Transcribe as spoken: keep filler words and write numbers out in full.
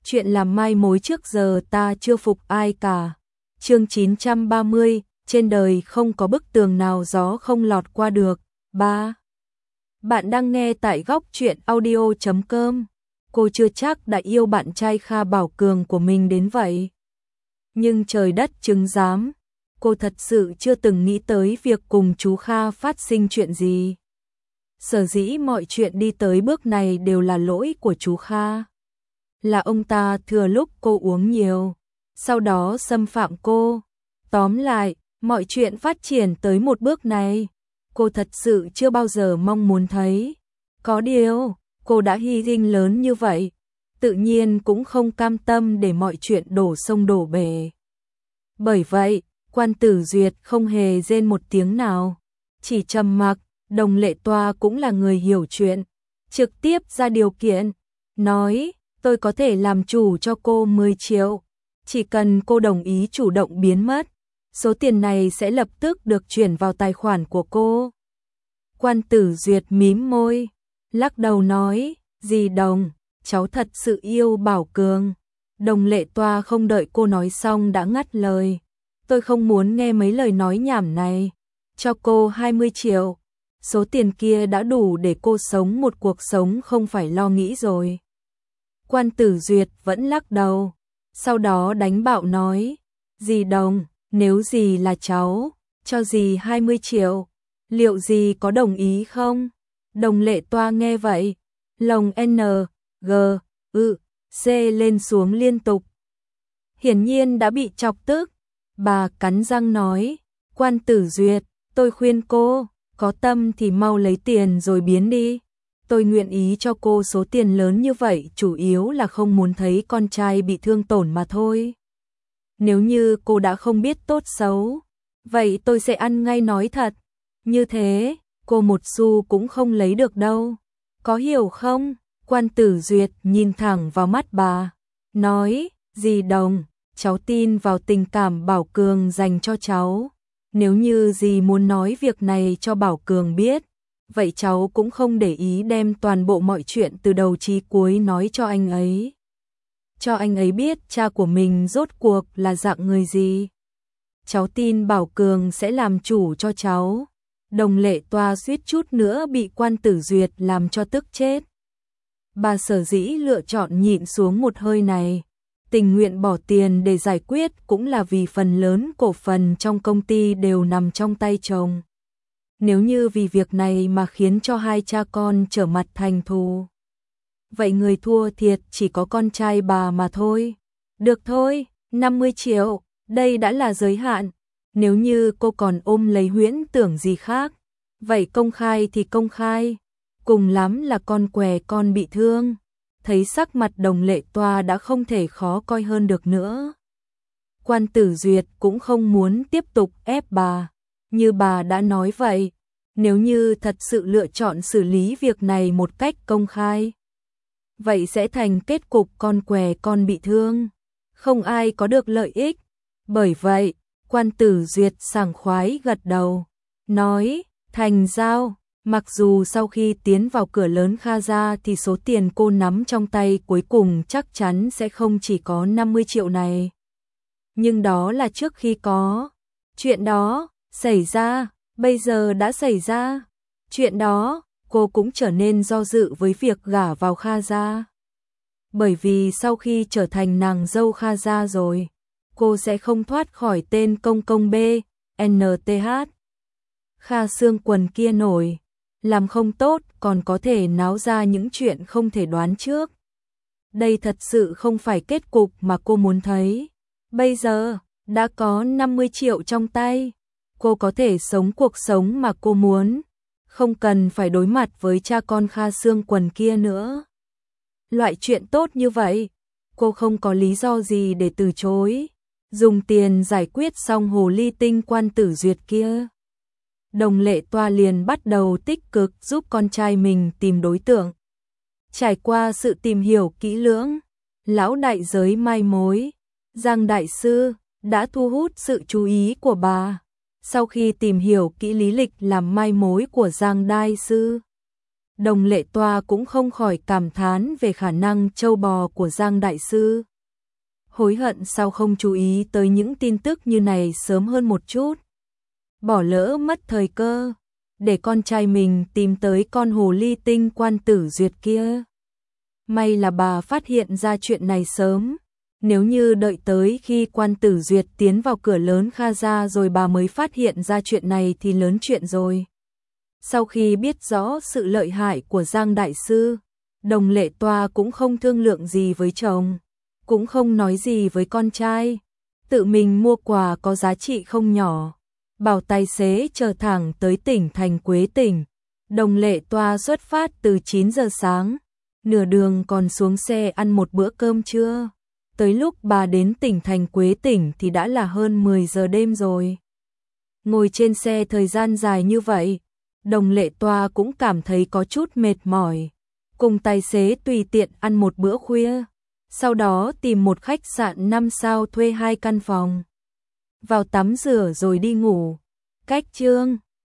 chuyện làm mai mối trước giờ ta chưa phục ai cả. Chương chín trăm ba mươi, trên đời không có bức tường nào gió không lọt qua được. ba. Bạn đang nghe tại góc truyện audio chấm com. Cô chưa chắc đã yêu bạn trai Kha Bảo Cường của mình đến vậy. Nhưng trời đất chứng giám, cô thật sự chưa từng nghĩ tới việc cùng chú Kha phát sinh chuyện gì. Sở dĩ mọi chuyện đi tới bước này đều là lỗi của chú Kha. Là ông ta thừa lúc cô uống nhiều, sau đó xâm phạm cô. Tóm lại, mọi chuyện phát triển tới một bước này, cô thật sự chưa bao giờ mong muốn thấy. Có điều, cô đã hy sinh lớn như vậy, tự nhiên cũng không cam tâm để mọi chuyện đổ sông đổ bể. Bởi vậy, Quan Tử Duyệt không hề rên một tiếng nào, chỉ trầm mặc. Đồng Lệ Toa cũng là người hiểu chuyện, trực tiếp ra điều kiện, nói, tôi có thể làm chủ cho cô mười triệu, chỉ cần cô đồng ý chủ động biến mất, số tiền này sẽ lập tức được chuyển vào tài khoản của cô. Quan Tử Duyệt mím môi, lắc đầu nói, dì Đồng, cháu thật sự yêu Bảo Cường. Đồng Lệ Toa không đợi cô nói xong đã ngắt lời, tôi không muốn nghe mấy lời nói nhảm này, cho cô hai mươi triệu. Số tiền kia đã đủ để cô sống một cuộc sống không phải lo nghĩ rồi. Quan Tử Duyệt vẫn lắc đầu, sau đó đánh bạo nói, dì Đồng, nếu dì là cháu, cho dì hai mươi triệu, liệu dì có đồng ý không? Đồng Lệ Toa nghe vậy, lồng N, G, ư, C lên xuống liên tục. Hiển nhiên đã bị chọc tức, bà cắn răng nói, Quan Tử Duyệt, tôi khuyên cô, có tâm thì mau lấy tiền rồi biến đi. Tôi nguyện ý cho cô số tiền lớn như vậy chủ yếu là không muốn thấy con trai bị thương tổn mà thôi. Nếu như cô đã không biết tốt xấu, vậy tôi sẽ ăn ngay nói thật. Như thế, cô một xu cũng không lấy được đâu. Có hiểu không? Quan Tử Duyệt nhìn thẳng vào mắt bà, nói, dì Đồng, cháu tin vào tình cảm Bảo Cường dành cho cháu. Nếu như dì muốn nói việc này cho Bảo Cường biết, vậy cháu cũng không để ý đem toàn bộ mọi chuyện từ đầu chí cuối nói cho anh ấy. Cho anh ấy biết cha của mình rốt cuộc là dạng người gì. Cháu tin Bảo Cường sẽ làm chủ cho cháu. Đồng Lệ Toa suýt chút nữa bị Quan Tử Duyệt làm cho tức chết. Bà sở dĩ lựa chọn nhịn xuống một hơi này, tình nguyện bỏ tiền để giải quyết cũng là vì phần lớn cổ phần trong công ty đều nằm trong tay chồng. Nếu như vì việc này mà khiến cho hai cha con trở mặt thành thù, vậy người thua thiệt chỉ có con trai bà mà thôi. Được thôi, năm mươi triệu, đây đã là giới hạn. Nếu như cô còn ôm lấy huyễn tưởng gì khác, vậy công khai thì công khai, cùng lắm là con què con bị thương. Thấy sắc mặt Đồng Lệ Toa đã không thể khó coi hơn được nữa. Quan Tử Duyệt cũng không muốn tiếp tục ép bà. Như bà đã nói vậy, nếu như thật sự lựa chọn xử lý việc này một cách công khai, vậy sẽ thành kết cục con què con bị thương. Không ai có được lợi ích. Bởi vậy, Quan Tử Duyệt sảng khoái gật đầu, nói, thành giao. Mặc dù sau khi tiến vào cửa lớn Kha gia thì số tiền cô nắm trong tay cuối cùng chắc chắn sẽ không chỉ có năm mươi triệu này. Nhưng đó là trước khi có. Chuyện đó xảy ra, bây giờ đã xảy ra. Chuyện đó, cô cũng trở nên do dự với việc gả vào Kha gia. Bởi vì sau khi trở thành nàng dâu Kha gia rồi, cô sẽ không thoát khỏi tên công công B, N T H. Kha xương quần kia nổi. Làm không tốt còn có thể náo ra những chuyện không thể đoán trước. Đây thật sự không phải kết cục mà cô muốn thấy. Bây giờ, đã có năm mươi triệu trong tay. Cô có thể sống cuộc sống mà cô muốn. Không cần phải đối mặt với cha con Kha xương quần kia nữa. Loại chuyện tốt như vậy, cô không có lý do gì để từ chối. Dùng tiền giải quyết xong hồ ly tinh Quan Tử Duyệt kia, Đồng Lệ Toa liền bắt đầu tích cực giúp con trai mình tìm đối tượng. Trải qua sự tìm hiểu kỹ lưỡng, lão đại giới mai mối, Giang Đại Sư, đã thu hút sự chú ý của bà. Sau khi tìm hiểu kỹ lý lịch làm mai mối của Giang Đại Sư, Đồng Lệ Toa cũng không khỏi cảm thán về khả năng trâu bò của Giang đại sư. Hối hận sao không chú ý tới những tin tức như này sớm hơn một chút. Bỏ lỡ mất thời cơ, để con trai mình tìm tới con hồ ly tinh Quan Tử Duyệt kia. May là bà phát hiện ra chuyện này sớm. Nếu như đợi tới khi Quan Tử Duyệt tiến vào cửa lớn Kha gia rồi bà mới phát hiện ra chuyện này thì lớn chuyện rồi. Sau khi biết rõ sự lợi hại của Giang đại sư, Đồng Lệ Toa cũng không thương lượng gì với chồng, cũng không nói gì với con trai, tự mình mua quà có giá trị không nhỏ, bảo tài xế chở thẳng tới tỉnh thành Quế tỉnh. Đồng Lệ Toa xuất phát từ chín giờ sáng, nửa đường còn xuống xe ăn một bữa cơm trưa. Tới lúc bà đến tỉnh thành Quế tỉnh thì đã là hơn mười giờ đêm rồi. Ngồi trên xe thời gian dài như vậy, Đồng Lệ Toa cũng cảm thấy có chút mệt mỏi. Cùng tài xế tùy tiện ăn một bữa khuya, sau đó tìm một khách sạn năm sao thuê hai căn phòng. Vào tắm rửa rồi đi ngủ. Cách chương